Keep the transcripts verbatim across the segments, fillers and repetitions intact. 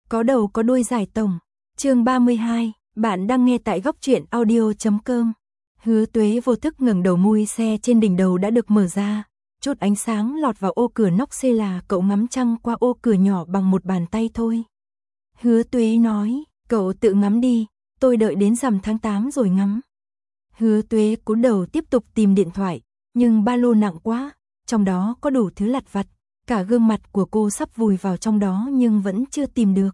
Có đầu có đuôi giải tổng. Chương ba mươi hai, bạn đang nghe tại góc truyện audio chấm com. Hứa Tuế vô thức ngẩng đầu, mui xe trên đỉnh đầu đã được mở ra, chút ánh sáng lọt vào ô cửa nóc xe là cậu ngắm trăng qua ô cửa nhỏ bằng một bàn tay thôi. Hứa Tuế nói, cậu tự ngắm đi, tôi đợi đến rằm tháng tám rồi ngắm. Hứa Tuế cúi đầu tiếp tục tìm điện thoại, nhưng ba lô nặng quá, trong đó có đủ thứ lặt vặt, cả gương mặt của cô sắp vùi vào trong đó nhưng vẫn chưa tìm được.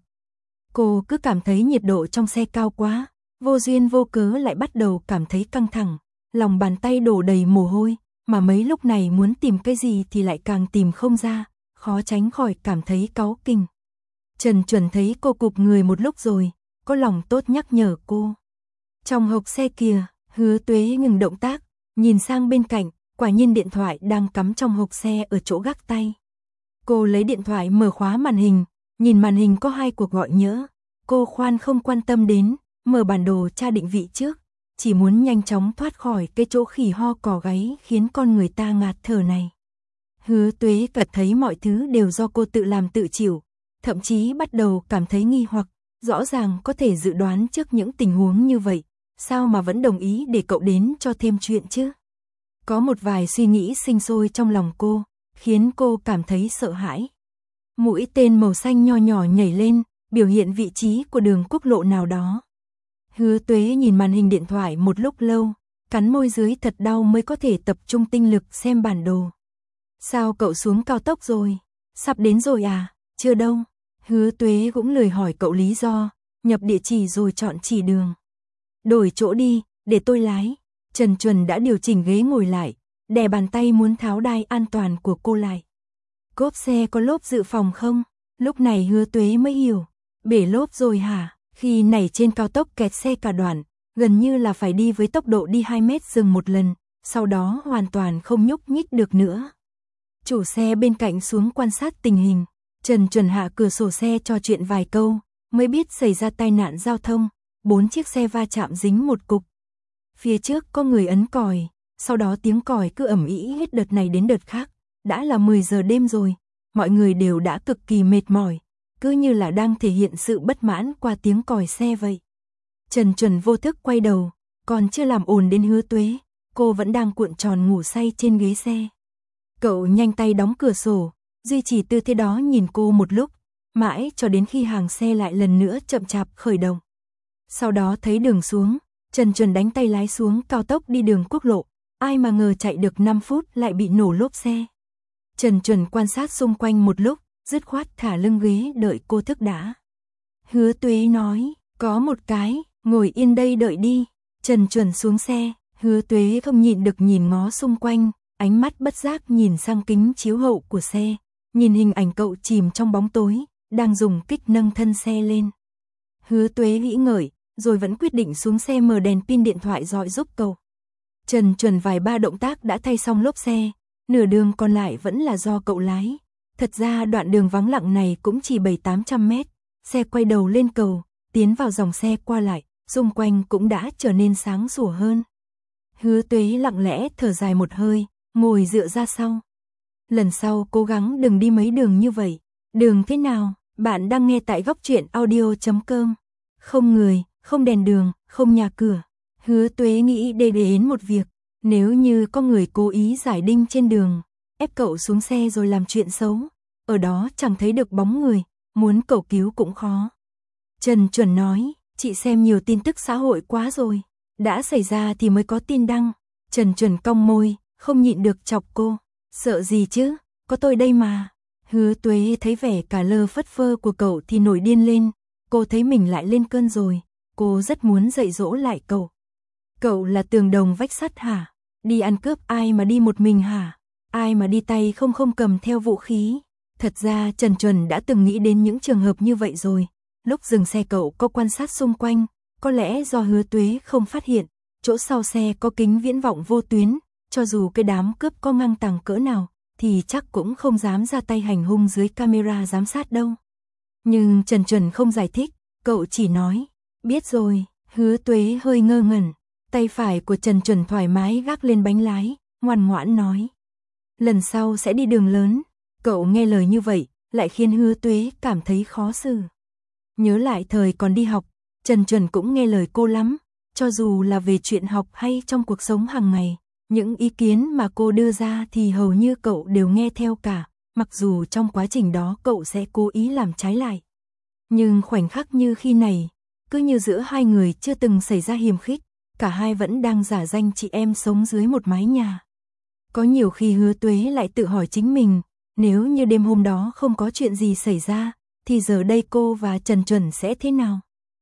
Cô cứ cảm thấy nhiệt độ trong xe cao quá, vô duyên vô cớ lại bắt đầu cảm thấy căng thẳng, lòng bàn tay đổ đầy mồ hôi, mà mấy lúc này muốn tìm cái gì thì lại càng tìm không ra, khó tránh khỏi cảm thấy cáu kỉnh. Trần Chuẩn thấy cô cụp người một lúc rồi, có lòng tốt nhắc nhở cô. Trong hộc xe kìa. Hứa Tuế ngừng động tác, nhìn sang bên cạnh, quả nhiên điện thoại đang cắm trong hộc xe ở chỗ gác tay. Cô lấy điện thoại mở khóa màn hình, nhìn màn hình có hai cuộc gọi nhỡ. Cô khoan không quan tâm đến, mở bản đồ tra định vị trước, chỉ muốn nhanh chóng thoát khỏi cái chỗ khỉ ho cò gáy khiến con người ta ngạt thở này. Hứa Tuế cảm thấy mọi thứ đều do cô tự làm tự chịu, thậm chí bắt đầu cảm thấy nghi hoặc, rõ ràng có thể dự đoán trước những tình huống như vậy. Sao mà vẫn đồng ý để cậu đến cho thêm chuyện chứ? Có một vài suy nghĩ sinh sôi trong lòng cô, khiến cô cảm thấy sợ hãi. Mũi tên màu xanh nho nhỏ nhảy lên, biểu hiện vị trí của đường quốc lộ nào đó. Hứa Tuế nhìn màn hình điện thoại một lúc lâu, cắn môi dưới thật đau mới có thể tập trung tinh lực xem bản đồ. Sao cậu xuống cao tốc rồi? Sắp đến rồi à? Chưa đâu. Hứa Tuế cũng lười hỏi cậu lý do, nhập địa chỉ rồi chọn chỉ đường. Đổi chỗ đi, để tôi lái. Trần Chuẩn đã điều chỉnh ghế ngồi lại, đè bàn tay muốn tháo đai an toàn của cô lại. Cốp xe có lốp dự phòng không? Lúc này Hứa Tuế mới hiểu. Bể lốp rồi hả? Khi nảy trên cao tốc kẹt xe cả đoạn, gần như là phải đi với tốc độ đi hai mét dừng một lần, sau đó hoàn toàn không nhúc nhích được nữa. Chủ xe bên cạnh xuống quan sát tình hình, Trần Chuẩn hạ cửa sổ xe trò chuyện vài câu, mới biết xảy ra tai nạn giao thông. Bốn chiếc xe va chạm dính một cục. Phía trước có người ấn còi, sau đó tiếng còi cứ ầm ĩ hết đợt này đến đợt khác. Đã là mười giờ đêm rồi, mọi người đều đã cực kỳ mệt mỏi, cứ như là đang thể hiện sự bất mãn qua tiếng còi xe vậy. Trần Chuẩn vô thức quay đầu, còn chưa làm ồn đến Hứa Tuế, cô vẫn đang cuộn tròn ngủ say trên ghế xe. Cậu nhanh tay đóng cửa sổ, duy trì tư thế đó nhìn cô một lúc, mãi cho đến khi hàng xe lại lần nữa chậm chạp khởi động. Sau đó thấy đường xuống, Trần Chuẩn đánh tay lái xuống cao tốc đi đường quốc lộ, ai mà ngờ chạy được năm phút lại bị nổ lốp xe. Trần Chuẩn quan sát xung quanh một lúc, dứt khoát thả lưng ghế đợi cô thức đã. Hứa Tuế nói, có một cái, ngồi yên đây đợi đi. Trần Chuẩn xuống xe, Hứa Tuế không nhịn được nhìn ngó xung quanh, ánh mắt bất giác nhìn sang kính chiếu hậu của xe, nhìn hình ảnh cậu chìm trong bóng tối, đang dùng kích nâng thân xe lên. Hứa Tuế nghĩ ngợi, rồi vẫn quyết định xuống xe mở đèn pin điện thoại dọi giúp cậu. Trần Chuẩn vài ba động tác đã thay xong lốp xe, nửa đường còn lại vẫn là do cậu lái. Thật ra đoạn đường vắng lặng này cũng chỉ bảy tám trăm mét, xe quay đầu lên cầu, tiến vào dòng xe qua lại, xung quanh cũng đã trở nên sáng sủa hơn. Hứa Tuế lặng lẽ thở dài một hơi, ngồi dựa ra sau. Lần sau cố gắng đừng đi mấy đường như vậy. Đường thế nào? Bạn đang nghe tại góc truyện audio chấm com. Không người, không đèn đường, không nhà cửa. Hứa Tuế nghĩ để đến một việc, nếu như có người cố ý giải đinh trên đường, ép cậu xuống xe rồi làm chuyện xấu, ở đó chẳng thấy được bóng người, muốn cầu cứu cũng khó. Trần Chuẩn nói, chị xem nhiều tin tức xã hội quá rồi, đã xảy ra thì mới có tin đăng. Trần Chuẩn cong môi, không nhịn được chọc cô, sợ gì chứ, có tôi đây mà. Hứa Tuế thấy vẻ cả lơ phất phơ của cậu thì nổi điên lên, cô thấy mình lại lên cơn rồi, cô rất muốn dạy dỗ lại cậu. Cậu là tường đồng vách sắt hả? Đi ăn cướp ai mà đi một mình hả? Ai mà đi tay không không cầm theo vũ khí? Thật ra Trần Chuẩn đã từng nghĩ đến những trường hợp như vậy rồi. Lúc dừng xe cậu có quan sát xung quanh, có lẽ do Hứa Tuế không phát hiện, chỗ sau xe có kính viễn vọng vô tuyến, cho dù cái đám cướp có ngang tàng cỡ nào, thì chắc cũng không dám ra tay hành hung dưới camera giám sát đâu. Nhưng Trần Chuẩn không giải thích, cậu chỉ nói, biết rồi. Hứa Tuế hơi ngơ ngẩn, tay phải của Trần Chuẩn thoải mái gác lên bánh lái, ngoan ngoãn nói. Lần sau sẽ đi đường lớn. Cậu nghe lời như vậy, lại khiến Hứa Tuế cảm thấy khó xử. Nhớ lại thời còn đi học, Trần Chuẩn cũng nghe lời cô lắm, cho dù là về chuyện học hay trong cuộc sống hàng ngày, những ý kiến mà cô đưa ra thì hầu như cậu đều nghe theo cả, mặc dù trong quá trình đó cậu sẽ cố ý làm trái lại. Nhưng khoảnh khắc như khi này, cứ như giữa hai người chưa từng xảy ra hiềm khích, cả hai vẫn đang giả danh chị em sống dưới một mái nhà. Có nhiều khi Hứa Tuế lại tự hỏi chính mình, nếu như đêm hôm đó không có chuyện gì xảy ra, thì giờ đây cô và Trần Chuẩn sẽ thế nào?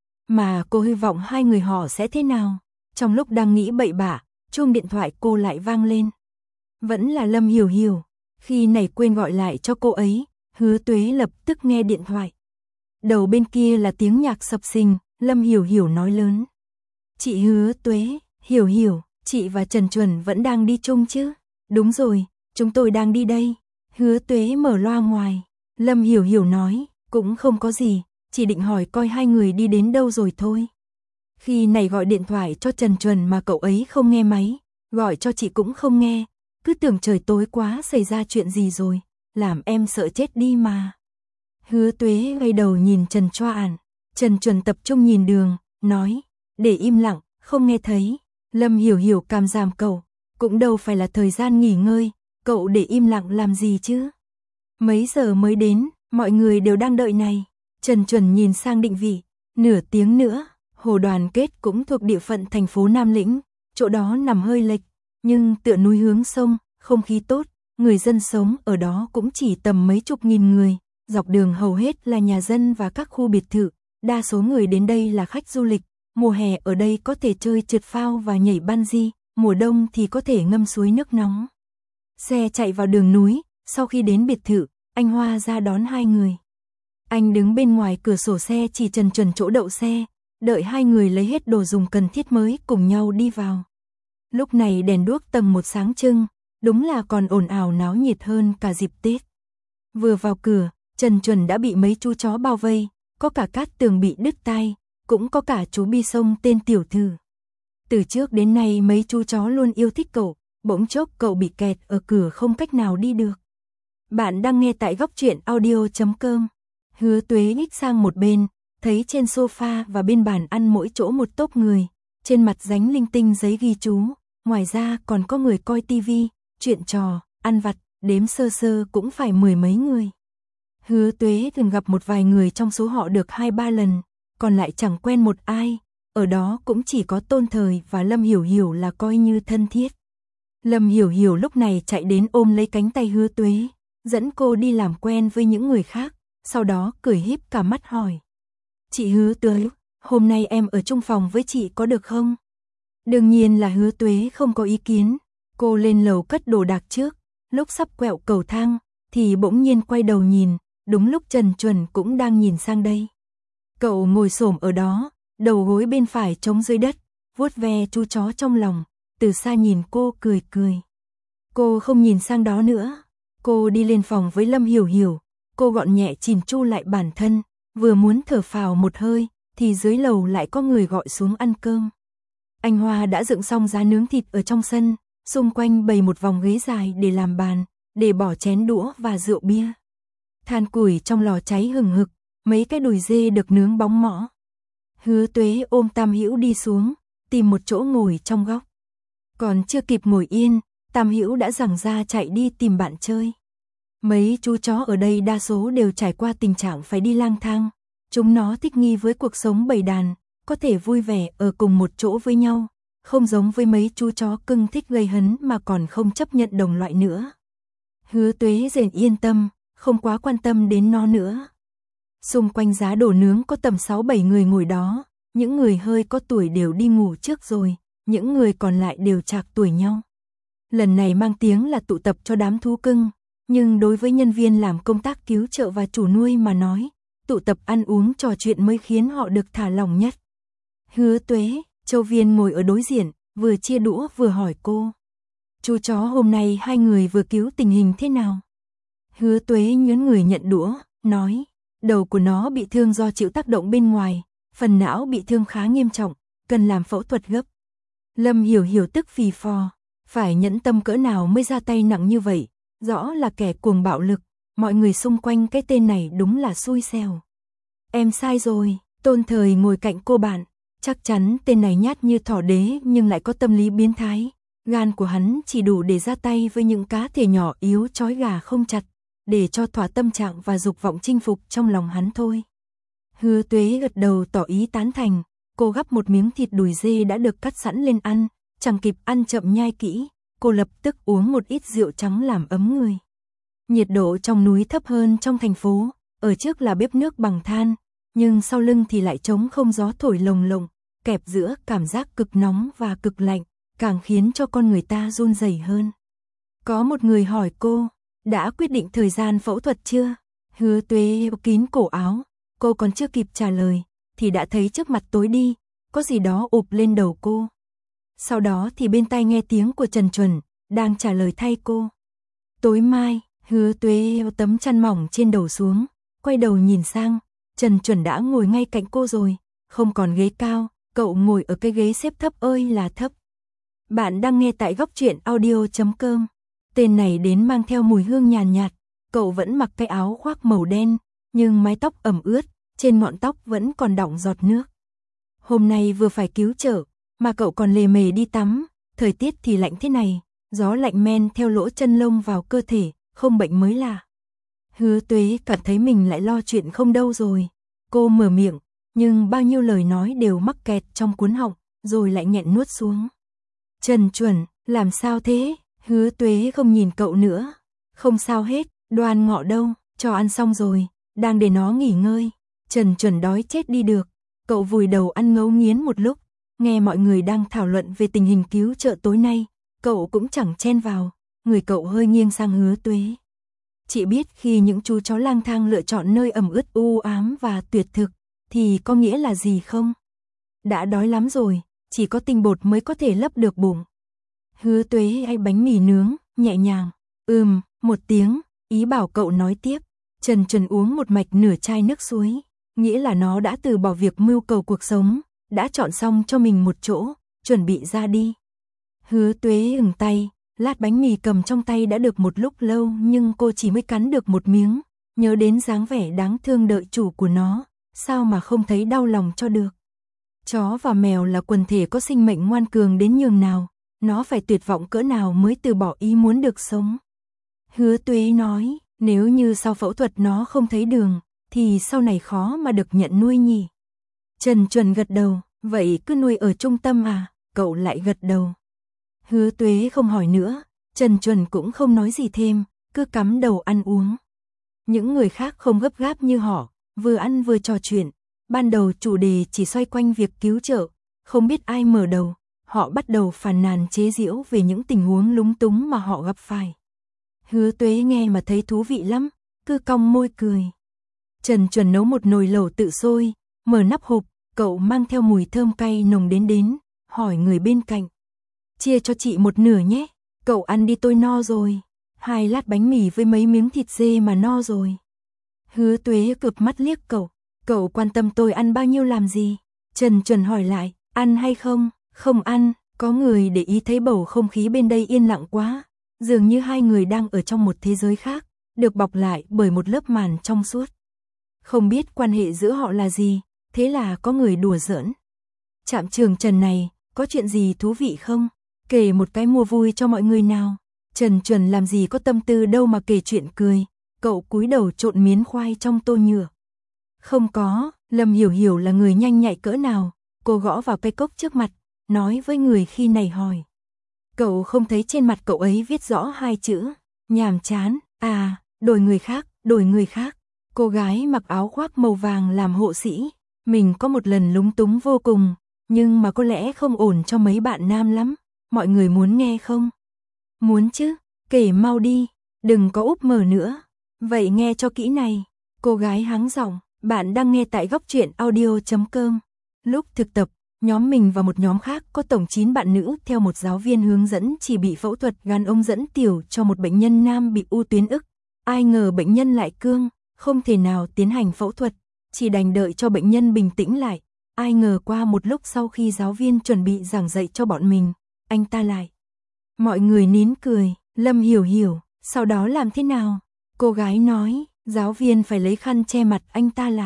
Mà cô hy vọng hai người họ sẽ thế nào? Trong lúc đang nghĩ bậy bạ, chuông điện thoại cô lại vang lên. Vẫn là Lâm Hiểu Hiểu. Khi nảy quên gọi lại cho cô ấy, Hứa Tuế lập tức nghe điện thoại. Đầu bên kia là tiếng nhạc sập sình, Lâm Hiểu Hiểu nói lớn. Chị Hứa Tuế, Hiểu Hiểu, chị và Trần Chuẩn vẫn đang đi chung chứ? Đúng rồi, chúng tôi đang đi đây. Hứa Tuế mở loa ngoài. Lâm Hiểu Hiểu nói, cũng không có gì, chỉ định hỏi coi hai người đi đến đâu rồi thôi. Khi này gọi điện thoại cho Trần Chuẩn mà cậu ấy không nghe máy, gọi cho chị cũng không nghe, cứ tưởng trời tối quá xảy ra chuyện gì rồi, làm em sợ chết đi mà. Hứa Tuế gay đầu nhìn Trần Choa. Trần Chuẩn tập trung nhìn đường, nói, để im lặng, không nghe thấy. Lâm Hiểu Hiểu càm giảm cậu, cũng đâu phải là thời gian nghỉ ngơi, cậu để im lặng làm gì chứ? Mấy giờ mới đến, mọi người đều đang đợi này. Trần Chuẩn nhìn sang định vị, nửa tiếng nữa, Hồ Đoàn Kết cũng thuộc địa phận thành phố Nam Lĩnh, chỗ đó nằm hơi lệch, nhưng tựa núi hướng sông, không khí tốt, người dân sống ở đó cũng chỉ tầm mấy chục nghìn người, dọc đường hầu hết là nhà dân và các khu biệt thự, đa số người đến đây là khách du lịch, mùa hè ở đây có thể chơi trượt phao và nhảy bungee, mùa đông thì có thể ngâm suối nước nóng. Xe chạy vào đường núi, sau khi đến biệt thự, anh Hoa ra đón hai người. Anh đứng bên ngoài cửa sổ xe chỉ Trần Chuẩn chỗ đậu xe, đợi hai người lấy hết đồ dùng cần thiết mới cùng nhau đi vào. Lúc này đèn đuốc tầng một sáng trưng, đúng là còn ồn ào náo nhiệt hơn cả dịp Tết. Vừa vào cửa, Trần Chuẩn đã bị mấy chú chó bao vây, có cả Cát Tường bị đứt tai, cũng có cả chú Bi Sông tên Tiểu Thư. Từ trước đến nay mấy chú chó luôn yêu thích cậu, bỗng chốc cậu bị kẹt ở cửa không cách nào đi được. Bạn đang nghe tại góc truyện audio chấm com. Hứa Tuế nhích sang một bên, thấy trên sofa và bên bàn ăn mỗi chỗ một tốp người, trên mặt dánh linh tinh giấy ghi chú, ngoài ra còn có người coi tivi, chuyện trò, ăn vặt, đếm sơ sơ cũng phải mười mấy người. Hứa Tuế từng gặp một vài người trong số họ được hai ba lần, còn lại chẳng quen một ai, ở đó cũng chỉ có Tôn Thời và Lâm Hiểu Hiểu là coi như thân thiết. Lâm Hiểu Hiểu lúc này chạy đến ôm lấy cánh tay Hứa Tuế, dẫn cô đi làm quen với những người khác, sau đó cười híp cả mắt hỏi. Chị Hứa Tuế, hôm nay em ở chung phòng với chị có được không? Đương nhiên là Hứa Tuế không có ý kiến, cô lên lầu cất đồ đạc trước, lúc sắp quẹo cầu thang, thì bỗng nhiên quay đầu nhìn, đúng lúc Trần Chuẩn cũng đang nhìn sang đây. Cậu ngồi xổm ở đó, đầu gối bên phải chống dưới đất, vuốt ve chú chó trong lòng, từ xa nhìn cô cười cười. Cô không nhìn sang đó nữa, cô đi lên phòng với Lâm Hiểu Hiểu, cô gọn nhẹ chỉn chu lại bản thân, vừa muốn thở phào một hơi, thì dưới lầu lại có người gọi xuống ăn cơm. Anh Hoa đã dựng xong giá nướng thịt ở trong sân, xung quanh bày một vòng ghế dài để làm bàn, để bỏ chén đũa và rượu bia. Than củi trong lò cháy hừng hực, mấy cái đùi dê được nướng bóng mõ. Hứa Tuế ôm Tam Hữu đi xuống, tìm một chỗ ngồi trong góc. Còn chưa kịp ngồi yên, Tam Hữu đã giằng ra chạy đi tìm bạn chơi. Mấy chú chó ở đây đa số đều trải qua tình trạng phải đi lang thang, chúng nó thích nghi với cuộc sống bầy đàn, có thể vui vẻ ở cùng một chỗ với nhau, không giống với mấy chú chó cưng thích gây hấn mà còn không chấp nhận đồng loại nữa. Hứa Tuế dần yên tâm, không quá quan tâm đến nó nữa. Xung quanh giá đồ nướng có tầm sáu bảy người ngồi đó, những người hơi có tuổi đều đi ngủ trước rồi, những người còn lại đều trạc tuổi nhau. Lần này mang tiếng là tụ tập cho đám thú cưng, nhưng đối với nhân viên làm công tác cứu trợ và chủ nuôi mà nói, tụ tập ăn uống trò chuyện mới khiến họ được thả lỏng nhất. Hứa Tuế, Châu Viên ngồi ở đối diện, vừa chia đũa vừa hỏi cô. Chú chó hôm nay hai người vừa cứu tình hình thế nào? Hứa Tuế nhớn người nhận đũa, nói, đầu của nó bị thương do chịu tác động bên ngoài, phần não bị thương khá nghiêm trọng, cần làm phẫu thuật gấp. Lâm Hiểu Hiểu tức phì phò, phải nhẫn tâm cỡ nào mới ra tay nặng như vậy, rõ là kẻ cuồng bạo lực, mọi người xung quanh cái tên này đúng là xui xẻo. Em sai rồi. Tôn Thời ngồi cạnh cô bạn. Chắc chắn tên này nhát như thỏ đế nhưng lại có tâm lý biến thái. Gan của hắn chỉ đủ để ra tay với những cá thể nhỏ yếu trói gà không chặt, để cho thỏa tâm trạng và dục vọng chinh phục trong lòng hắn thôi. Hứa Tuế gật đầu tỏ ý tán thành. Cô gắp một miếng thịt đùi dê đã được cắt sẵn lên ăn, chẳng kịp ăn chậm nhai kỹ, cô lập tức uống một ít rượu trắng làm ấm người. Nhiệt độ trong núi thấp hơn trong thành phố, ở trước là bếp nước bằng than, nhưng sau lưng thì lại trống không, gió thổi lồng lộng, kẹp giữa cảm giác cực nóng và cực lạnh, càng khiến cho con người ta run rẩy hơn. Có một người hỏi cô, đã quyết định thời gian phẫu thuật chưa? Hứa Tuế kín cổ áo, cô còn chưa kịp trả lời, thì đã thấy trước mặt tối đi, có gì đó ụp lên đầu cô. Sau đó thì bên tai nghe tiếng của Trần Chuẩn, đang trả lời thay cô. Tối mai, Hứa Tuế tấm chăn mỏng trên đầu xuống, quay đầu nhìn sang, Trần Chuẩn đã ngồi ngay cạnh cô rồi, không còn ghế cao, cậu ngồi ở cái ghế xếp thấp ơi là thấp. Bạn đang nghe tại góc truyện audio chấm com. Tên này đến mang theo mùi hương nhàn nhạt, cậu vẫn mặc cái áo khoác màu đen, nhưng mái tóc ẩm ướt, trên ngọn tóc vẫn còn đọng giọt nước. Hôm nay vừa phải cứu chữa, mà cậu còn lề mề đi tắm, thời tiết thì lạnh thế này, gió lạnh men theo lỗ chân lông vào cơ thể, không bệnh mới lạ. Hứa Tuế cảm thấy mình lại lo chuyện không đâu rồi. Cô mở miệng, nhưng bao nhiêu lời nói đều mắc kẹt trong cuốn họng, rồi lại nghẹn nuốt xuống. Trần Chuẩn, làm sao thế? Hứa Tuế không nhìn cậu nữa. Không sao hết, Đoan Ngọ đâu, cho ăn xong rồi, đang để nó nghỉ ngơi. Trần Chuẩn đói chết đi được. Cậu vùi đầu ăn ngấu nghiến một lúc, nghe mọi người đang thảo luận về tình hình cứu trợ tối nay, cậu cũng chẳng chen vào, người cậu hơi nghiêng sang Hứa Tuế. Chị biết khi những chú chó lang thang lựa chọn nơi ẩm ướt u ám và tuyệt thực, thì có nghĩa là gì không? Đã đói lắm rồi, chỉ có tinh bột mới có thể lấp được bụng. Hứa Tuế hay bánh mì nướng, nhẹ nhàng, ừm, một tiếng, ý bảo cậu nói tiếp. Trần Chuẩn uống một mạch nửa chai nước suối, nghĩa là nó đã từ bỏ việc mưu cầu cuộc sống, đã chọn xong cho mình một chỗ, chuẩn bị ra đi. Hứa Tuế ửng tay, lát bánh mì cầm trong tay đã được một lúc lâu nhưng cô chỉ mới cắn được một miếng, nhớ đến dáng vẻ đáng thương đợi chủ của nó, sao mà không thấy đau lòng cho được. Chó và mèo là quần thể có sinh mệnh ngoan cường đến nhường nào, nó phải tuyệt vọng cỡ nào mới từ bỏ ý muốn được sống. Hứa Tuế nói, nếu như sau phẫu thuật nó không thấy đường, thì sau này khó mà được nhận nuôi nhỉ. Trần Chuẩn gật đầu, vậy cứ nuôi ở trung tâm à? Cậu lại gật đầu. Hứa Tuế không hỏi nữa, Trần Chuẩn cũng không nói gì thêm, cứ cắm đầu ăn uống. Những người khác không gấp gáp như họ, vừa ăn vừa trò chuyện. Ban đầu chủ đề chỉ xoay quanh việc cứu trợ, không biết ai mở đầu, họ bắt đầu phàn nàn chế giễu về những tình huống lúng túng mà họ gặp phải. Hứa Tuế nghe mà thấy thú vị lắm, cứ cong môi cười. Trần Chuẩn nấu một nồi lẩu tự sôi, mở nắp hộp, cậu mang theo mùi thơm cay nồng đến đến, hỏi người bên cạnh. Chia cho chị một nửa nhé, cậu ăn đi tôi no rồi. Hai lát bánh mì với mấy miếng thịt dê mà no rồi. Hứa Tuế cụp mắt liếc cậu, cậu quan tâm tôi ăn bao nhiêu làm gì? Trần Chuẩn hỏi lại, ăn hay không? Không ăn, có người để ý thấy bầu không khí bên đây yên lặng quá, dường như hai người đang ở trong một thế giới khác, được bọc lại bởi một lớp màn trong suốt. Không biết quan hệ giữa họ là gì, thế là có người đùa giỡn. Trạm Trường Trần này, có chuyện gì thú vị không? Kể một cái mua vui cho mọi người nào. Trần Chuẩn làm gì có tâm tư đâu mà kể chuyện cười, cậu cúi đầu trộn miến khoai trong tô nhựa. Không có, Lâm Hiểu Hiểu là người nhanh nhạy cỡ nào, cô gõ vào cây cốc trước mặt, nói với người khi này hỏi. Cậu không thấy trên mặt cậu ấy viết rõ hai chữ, nhàm chán, à, đổi người khác, đổi người khác. Cô gái mặc áo khoác màu vàng làm hộ sĩ, mình có một lần lúng túng vô cùng, nhưng mà có lẽ không ổn cho mấy bạn nam lắm, mọi người muốn nghe không? Muốn chứ, kể mau đi, đừng có úp mở nữa. Vậy nghe cho kỹ này, cô gái hắng giọng, bạn đang nghe tại góc truyện audio chấm com. Lúc thực tập, nhóm mình và một nhóm khác có tổng chín bạn nữ theo một giáo viên hướng dẫn chỉ bị phẫu thuật gan ống dẫn tiểu cho một bệnh nhân nam bị u tuyến ức. Ai ngờ bệnh nhân lại cương, không thể nào tiến hành phẫu thuật, chỉ đành đợi cho bệnh nhân bình tĩnh lại. Ai ngờ qua một lúc sau khi giáo viên chuẩn bị giảng dạy cho bọn mình, anh ta lại. Mọi người nín cười, Lâm Hiểu Hiểu, sau đó làm thế nào? Cô gái nói, giáo viên phải lấy khăn che mặt anh ta lại.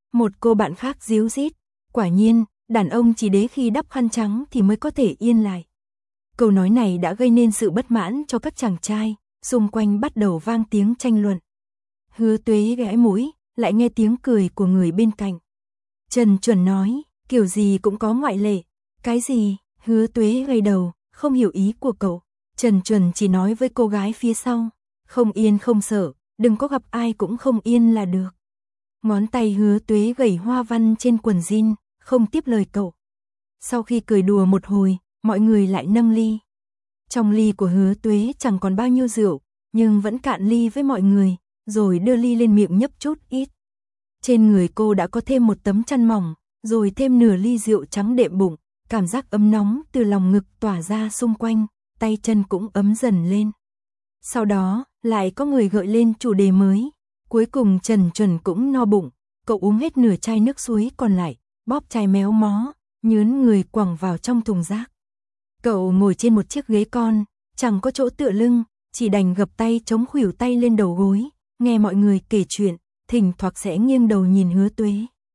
Một cô bạn khác díu dít, quả nhiên, đàn ông chỉ đế khi đắp khăn trắng thì mới có thể yên lại. Câu nói này đã gây nên sự bất mãn cho các chàng trai, xung quanh bắt đầu vang tiếng tranh luận. Hứa Tuế gãi mũi, lại nghe tiếng cười của người bên cạnh. Trần Chuẩn nói, kiểu gì cũng có ngoại lệ. Cái gì? Hứa Tuế gầy đầu, không hiểu ý của cậu. Trần Chuẩn chỉ nói với cô gái phía sau, không yên không sợ, đừng có gặp ai cũng không yên là được. Ngón tay Hứa Tuế gảy hoa văn trên quần jean, không tiếp lời cậu. Sau khi cười đùa một hồi, mọi người lại nâng ly. Trong ly của Hứa Tuế chẳng còn bao nhiêu rượu, nhưng vẫn cạn ly với mọi người, rồi đưa ly lên miệng nhấp chút ít. Trên người cô đã có thêm một tấm chăn mỏng, rồi thêm nửa ly rượu trắng đệm bụng, cảm giác ấm nóng từ lòng ngực tỏa ra xung quanh, tay chân cũng ấm dần lên. Sau đó, lại có người gợi lên chủ đề mới. Cuối cùng Trần Chuẩn cũng no bụng, cậu uống hết nửa chai nước suối còn lại, bóp chai méo mó, nhớn người quẳng vào trong thùng rác. Cậu ngồi trên một chiếc ghế con, chẳng có chỗ tựa lưng, chỉ đành gập tay chống khuỷu tay lên đầu gối, nghe mọi người kể chuyện, thỉnh thoảng sẽ nghiêng đầu nhìn Hứa Tuế.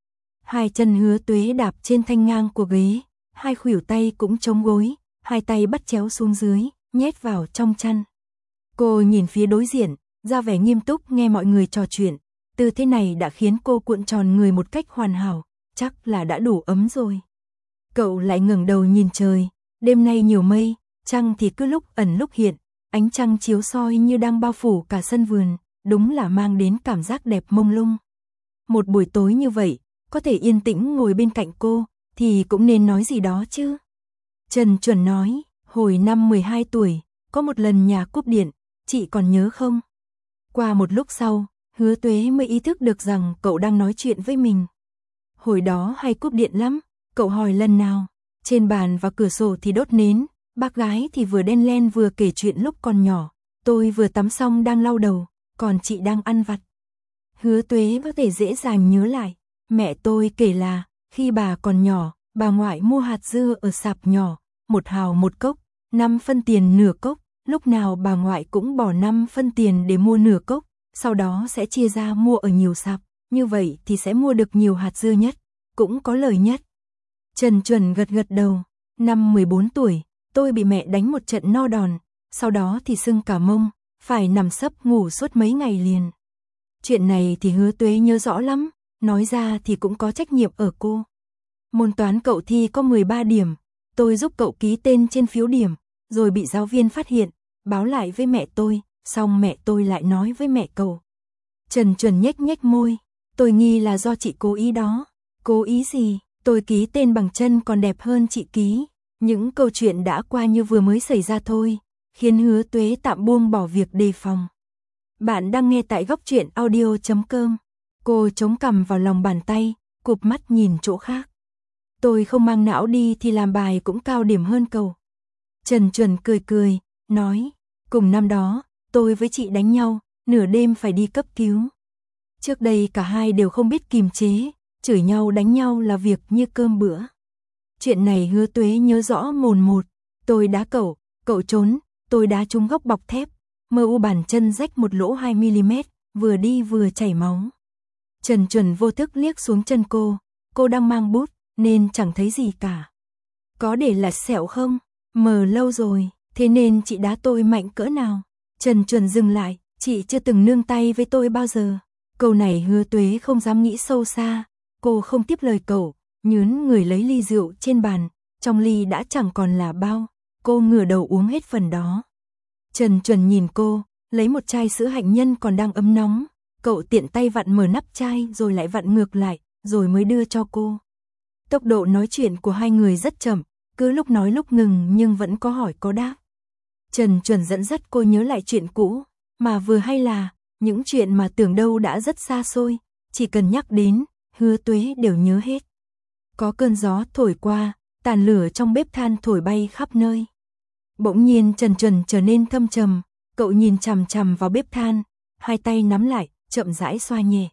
Hai chân Hứa Tuế đạp trên thanh ngang của ghế, hai khuỷu tay cũng chống gối, hai tay bắt chéo xuống dưới, nhét vào trong chăn. Cô nhìn phía đối diện, ra vẻ nghiêm túc nghe mọi người trò chuyện, tư thế này đã khiến cô cuộn tròn người một cách hoàn hảo, chắc là đã đủ ấm rồi. Cậu lại ngẩng đầu nhìn trời, đêm nay nhiều mây, trăng thì cứ lúc ẩn lúc hiện, ánh trăng chiếu soi như đang bao phủ cả sân vườn, đúng là mang đến cảm giác đẹp mông lung. Một buổi tối như vậy, có thể yên tĩnh ngồi bên cạnh cô, thì cũng nên nói gì đó chứ. Trần Chuẩn nói, hồi năm mười hai tuổi, có một lần nhà cúp điện, chị còn nhớ không? Qua một lúc sau, Hứa Tuế mới ý thức được rằng cậu đang nói chuyện với mình. Hồi đó hay cúp điện lắm, cậu hỏi lần nào, trên bàn và cửa sổ thì đốt nến, bác gái thì vừa đen len vừa kể chuyện lúc còn nhỏ, tôi vừa tắm xong đang lau đầu, còn chị đang ăn vặt. Hứa Tuế có thể dễ dàng nhớ lại, mẹ tôi kể là, khi bà còn nhỏ, bà ngoại mua hạt dưa ở sạp nhỏ, một hào một cốc, năm phân tiền nửa cốc, lúc nào bà ngoại cũng bỏ năm phân tiền để mua nửa cốc, sau đó sẽ chia ra mua ở nhiều sạp, như vậy thì sẽ mua được nhiều hạt dưa nhất, cũng có lời nhất. Trần Chuẩn gật gật đầu, năm mười bốn tuổi, tôi bị mẹ đánh một trận no đòn, sau đó thì sưng cả mông, phải nằm sấp ngủ suốt mấy ngày liền. Chuyện này thì Hứa Tuế nhớ rõ lắm, nói ra thì cũng có trách nhiệm ở cô. Môn toán cậu thi có mười ba điểm, tôi giúp cậu ký tên trên phiếu điểm, rồi bị giáo viên phát hiện, báo lại với mẹ tôi, xong mẹ tôi lại nói với mẹ cậu. Trần Chuẩn nhếch nhếch môi, tôi nghi là do chị cố ý đó. Cố ý gì, tôi ký tên bằng chân còn đẹp hơn chị ký. Những câu chuyện đã qua như vừa mới xảy ra thôi, khiến Hứa Tuế tạm buông bỏ việc đề phòng. Bạn đang nghe tại góc truyện audio chấm com. Cô chống cằm vào lòng bàn tay, cụp mắt nhìn chỗ khác. Tôi không mang não đi thì làm bài cũng cao điểm hơn cậu. Trần Chuẩn cười cười, nói, cùng năm đó, tôi với chị đánh nhau, nửa đêm phải đi cấp cứu. Trước đây cả hai đều không biết kiềm chế, chửi nhau đánh nhau là việc như cơm bữa. Chuyện này Hứa Tuế nhớ rõ mồn một, tôi đá cậu, cậu trốn, tôi đá trúng góc bọc thép, mơ u bàn chân rách một lỗ hai mi li mét, vừa đi vừa chảy máu. Trần Chuẩn vô thức liếc xuống chân cô, cô đang mang bút, nên chẳng thấy gì cả. Có để là sẹo không? Mờ lâu rồi, thế nên chị đá tôi mạnh cỡ nào? Trần Chuẩn dừng lại, chị chưa từng nương tay với tôi bao giờ. Câu này Hứa Tuế không dám nghĩ sâu xa, cô không tiếp lời cậu, nhớn người lấy ly rượu trên bàn, trong ly đã chẳng còn là bao, cô ngửa đầu uống hết phần đó. Trần Chuẩn nhìn cô, lấy một chai sữa hạnh nhân còn đang ấm nóng, cậu tiện tay vặn mở nắp chai rồi lại vặn ngược lại, rồi mới đưa cho cô. Tốc độ nói chuyện của hai người rất chậm, cứ lúc nói lúc ngừng nhưng vẫn có hỏi có đáp. Trần Chuẩn dẫn dắt cô nhớ lại chuyện cũ, mà vừa hay là, những chuyện mà tưởng đâu đã rất xa xôi, chỉ cần nhắc đến, Hứa Tuế đều nhớ hết. Có cơn gió thổi qua, tàn lửa trong bếp than thổi bay khắp nơi. Bỗng nhiên Trần Chuẩn trở nên thâm trầm, cậu nhìn chằm chằm vào bếp than, hai tay nắm lại, chậm rãi xoa nhẹ.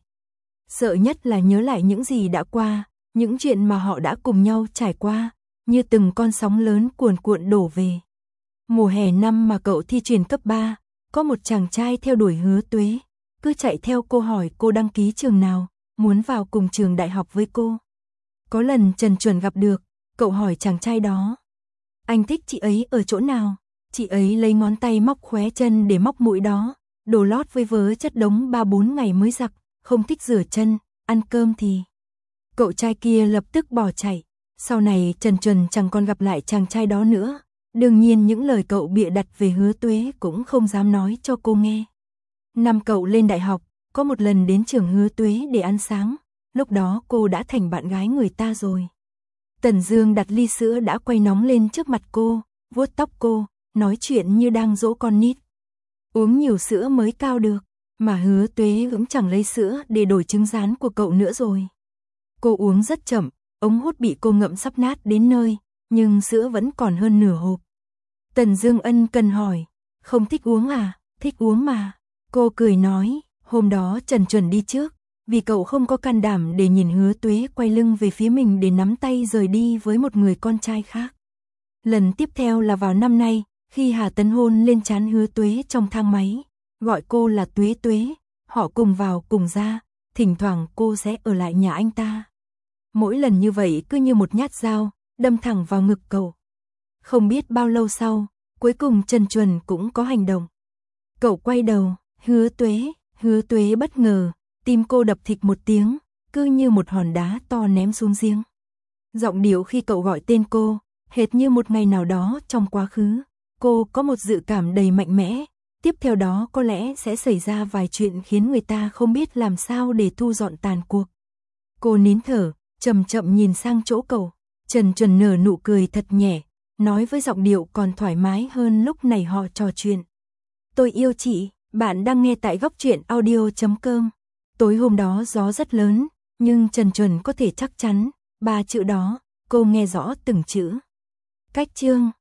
Sợ nhất là nhớ lại những gì đã qua, những chuyện mà họ đã cùng nhau trải qua, như từng con sóng lớn cuồn cuộn đổ về. Mùa hè năm mà cậu thi chuyển cấp ba, có một chàng trai theo đuổi Hứa Tuế, cứ chạy theo cô hỏi cô đăng ký trường nào, muốn vào cùng trường đại học với cô. Có lần Trần Chuẩn gặp được, cậu hỏi chàng trai đó. Anh thích chị ấy ở chỗ nào? Chị ấy lấy ngón tay móc khóe chân để móc mũi đó. Đồ lót với vớ chất đống ba bốn ngày mới giặt, không thích rửa chân, ăn cơm thì. Cậu trai kia lập tức bỏ chạy. Sau này Trần Chuẩn chẳng còn gặp lại chàng trai đó nữa. Đương nhiên những lời cậu bịa đặt về Hứa Tuế cũng không dám nói cho cô nghe. Năm cậu lên đại học, có một lần đến trường Hứa Tuế để ăn sáng. Lúc đó cô đã thành bạn gái người ta rồi. Tần Dương đặt ly sữa đã quay nóng lên trước mặt cô, vuốt tóc cô, nói chuyện như đang dỗ con nít. Uống nhiều sữa mới cao được, mà Hứa Tuế cũng chẳng lấy sữa để đổi trứng rán của cậu nữa rồi. Cô uống rất chậm, ống hút bị cô ngậm sắp nát đến nơi, nhưng sữa vẫn còn hơn nửa hộp. Tần Dương ân cần hỏi, không thích uống à? Thích uống mà. Cô cười nói, hôm đó Trần Chuẩn đi trước, vì cậu không có can đảm để nhìn Hứa Tuế quay lưng về phía mình để nắm tay rời đi với một người con trai khác. Lần tiếp theo là vào năm nay, khi Hà Tấn hôn lên trán Hứa Tuế trong thang máy, gọi cô là Tuế Tuế, họ cùng vào cùng ra, thỉnh thoảng cô sẽ ở lại nhà anh ta. Mỗi lần như vậy cứ như một nhát dao, đâm thẳng vào ngực cậu. Không biết bao lâu sau, cuối cùng Trần Chuẩn cũng có hành động. Cậu quay đầu, Hứa Tuế, Hứa Tuế bất ngờ, tim cô đập thịch một tiếng, cứ như một hòn đá to ném xuống giếng. Giọng điệu khi cậu gọi tên cô, hệt như một ngày nào đó trong quá khứ, cô có một dự cảm đầy mạnh mẽ, tiếp theo đó có lẽ sẽ xảy ra vài chuyện khiến người ta không biết làm sao để thu dọn tàn cuộc. Cô nín thở, chậm chậm nhìn sang chỗ cậu, Trần Chuẩn nở nụ cười thật nhẹ, nói với giọng điệu còn thoải mái hơn lúc này họ trò chuyện. Tôi yêu chị, bạn đang nghe tại góc truyện audio chấm com. Tối hôm đó gió rất lớn, nhưng Trần Chuẩn có thể chắc chắn, ba chữ đó, cô nghe rõ từng chữ. Cách chương